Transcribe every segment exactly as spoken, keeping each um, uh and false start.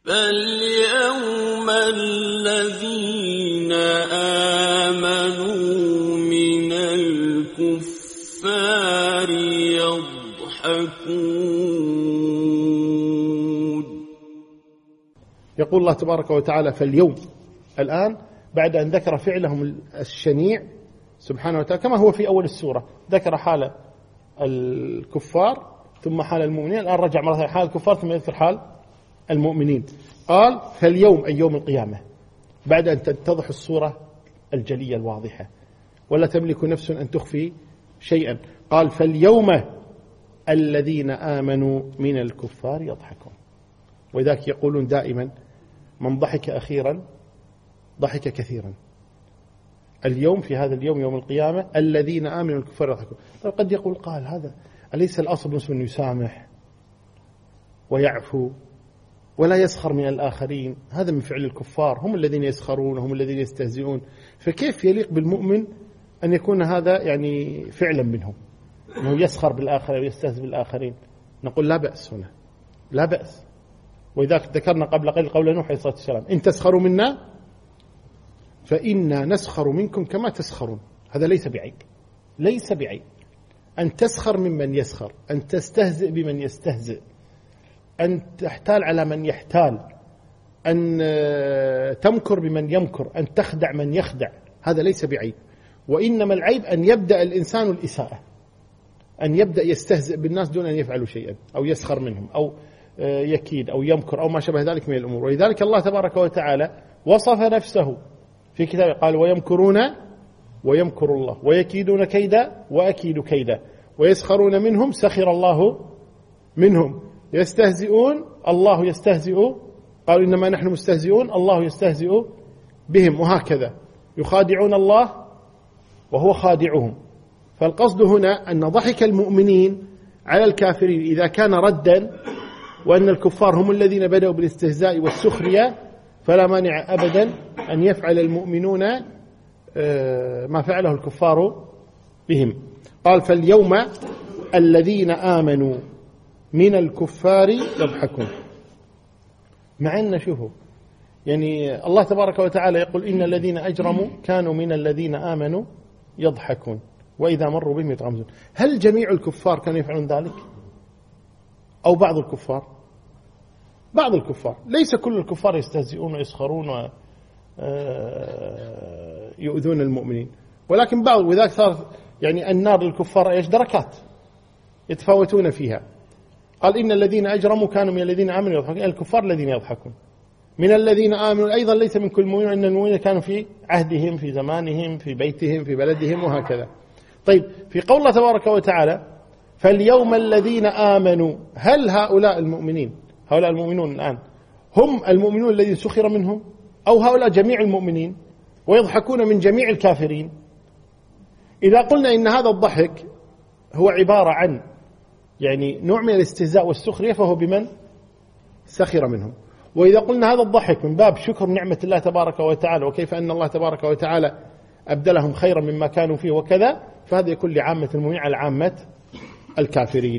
فاليوم الذين آمنوا من الكفار يضحكون. يقول الله تبارك وتعالى فاليوم، الآن بعد أن ذكر فعلهم الشنيع سبحانه وتعالى كما هو في أول السورة، ذكر حال الكفار ثم حال المؤمنين، الآن رجع مرة ثانية حال الكفار ثم يذكر حال المؤمنين. قال فاليوم أي يوم القيامة، بعد أن تتضح الصورة الجلية الواضحة ولا تملك نفس أن تخفي شيئا. قال فاليوم الذين آمنوا من الكفار يضحكون. وذاك يقولون دائما من ضحك أخيرا ضحك كثيرا. اليوم في هذا اليوم يوم القيامة الذين آمنوا من الكفار يضحكون. قد يقول قال هذا أليس الأصل المسلم أن يسامح ويعفو ولا يسخر من الآخرين؟ هذا من فعل الكفار، هم الذين يسخرون وهم الذين يستهزئون، فكيف يليق بالمؤمن أن يكون هذا يعني فعلا منهم، أنه يسخر بالآخرين ويستهزئ بالآخرين؟ نقول لا بأس هنا، لا بأس. وإذا ذكرنا قبل قليل قول نوح عليه الصلاة والسلام إن تسخروا منا فإنا نسخر منكم كما تسخرون. هذا ليس بعيب، ليس بعيب أن تسخر ممن يسخر، أن تستهزئ بمن يستهزئ، أن تحتال على من يحتال، أن تمكر بمن يمكر، أن تخدع من يخدع، هذا ليس بعيب. وإنما العيب أن يبدأ الإنسان الإساءة، أن يبدأ يستهزئ بالناس دون أن يفعلوا شيئا أو يسخر منهم أو يكيد أو يمكر أو ما شابه ذلك من الأمور. ولذلك الله تبارك وتعالى وصف نفسه في كتابه قال ويمكرون ويمكر الله ويكيدون كيدا وأكيد كيدا ويسخرون منهم سخر الله منهم يستهزئون الله يستهزئ قالوا إنما نحن مستهزئون الله يستهزئ بهم، وهكذا يخادعون الله وهو خادعهم. فالقصد هنا أن ضحك المؤمنين على الكافرين إذا كان ردا، وأن الكفار هم الذين بدأوا بالاستهزاء والسخرية، فلا مانع أبدا أن يفعل المؤمنون ما فعله الكفار بهم. قال فاليوم الذين آمنوا من الكفار يضحكون. مع أن شوفوا يعني الله تبارك وتعالى يقول إن الذين أجرموا كانوا من الذين آمنوا يضحكون وإذا مروا بهم يتغمزون. هل جميع الكفار كانوا يفعلون ذلك أو بعض الكفار؟ بعض الكفار، ليس كل الكفار يستهزئون ويسخرون ويؤذون المؤمنين، ولكن بعض. وذلك صار يعني النار للكفار ايش دركات يتفاوتون فيها. قال إن الذين أجرموا كانوا من الذين آمنوا يضحكون، الكفار الذين يضحكون. من الذين آمنوا أيضا ليس من كل مؤمن، إن المؤمنين كانوا في عهدهم في زمانهم في بيتهم في بلدهم وهكذا. طيب في قول الله تبارك وتعالى فاليوم الذين آمنوا، هل هؤلاء المؤمنين هؤلاء المؤمنون الآن هم المؤمنون الذين سخر منهم أو هؤلاء جميع المؤمنين ويضحكون من جميع الكافرين؟ إذا قلنا إن هذا الضحك هو عبارة عن يعني نوع من الاستهزاء والسخرية فهو بمن سخر منهم. وإذا قلنا هذا الضحك من باب شكر نعمة الله تبارك وتعالى وكيف أن الله تبارك وتعالى أبدلهم خيرا مما كانوا فيه وكذا، فهذا يكون لعامة المؤمنين على عامة الكافرين.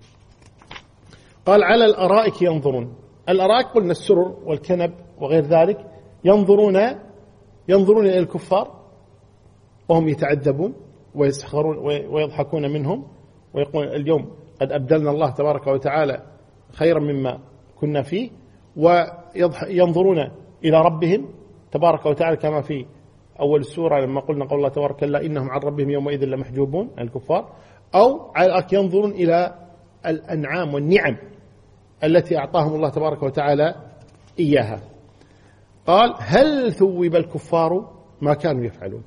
قال على الأرائك ينظرون. الأرائك قلنا السرر والكنب وغير ذلك، ينظرون ينظرون إلى الكفار وهم يتعذبون ويسخرون ويضحكون منهم ويقول اليوم قد أبدلنا الله تبارك وتعالى خيرا مما كنا فيه، وينظرون إلى ربهم تبارك وتعالى كما في أول السورة لما قلنا قول الله تبارك الله إنهم عن ربهم يومئذ لمحجوبون الكفار. أو على الأرائك ينظرون إلى الأنعام والنعم التي أعطاهم الله تبارك وتعالى إياها. قال هل ثوب الكفار ما كانوا يفعلون؟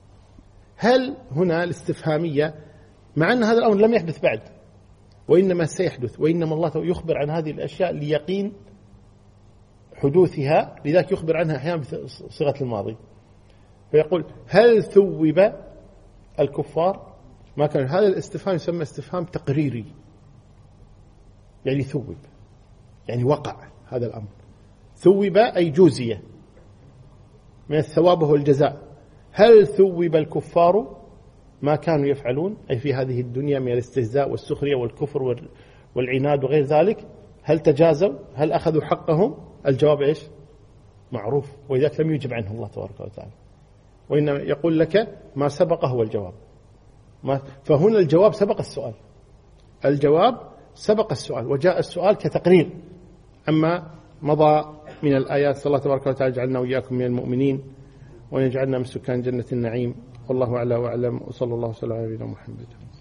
هل هنا الاستفهامية، مع أن هذا الأمر لم يحدث بعد وإنما سيحدث، وإنما الله يخبر عن هذه الأشياء ليقين حدوثها، لذلك يخبر عنها أحيانا بصيغة الماضي، فيقول هل ثوب الكفار ما كان. هذا الاستفهام يسمى استفهام تقريري، يعني ثوب يعني وقع هذا الأمر. ثوب أي جوزية من الثواب هو الجزاء. هل ثوب الكفار ما كانوا يفعلون أي في هذه الدنيا من الاستهزاء والسخرية والكفر والعناد وغير ذلك؟ هل تجازوا؟ هل أخذوا حقهم؟ الجواب إيش؟ معروف، وإذا لم يجب عنه الله تبارك وتعالى، وإنما يقول لك ما سبق هو الجواب. ما فهنا الجواب سبق السؤال، الجواب سبق السؤال، وجاء السؤال كتقرير عما مضى من الآيات. صلى الله تبارك وتعالى جعلنا وإياكم من المؤمنين ويجعلنا من سكان جنة النعيم. والله أعلى وأعلم، وصلى الله وسلم على نبينا محمد.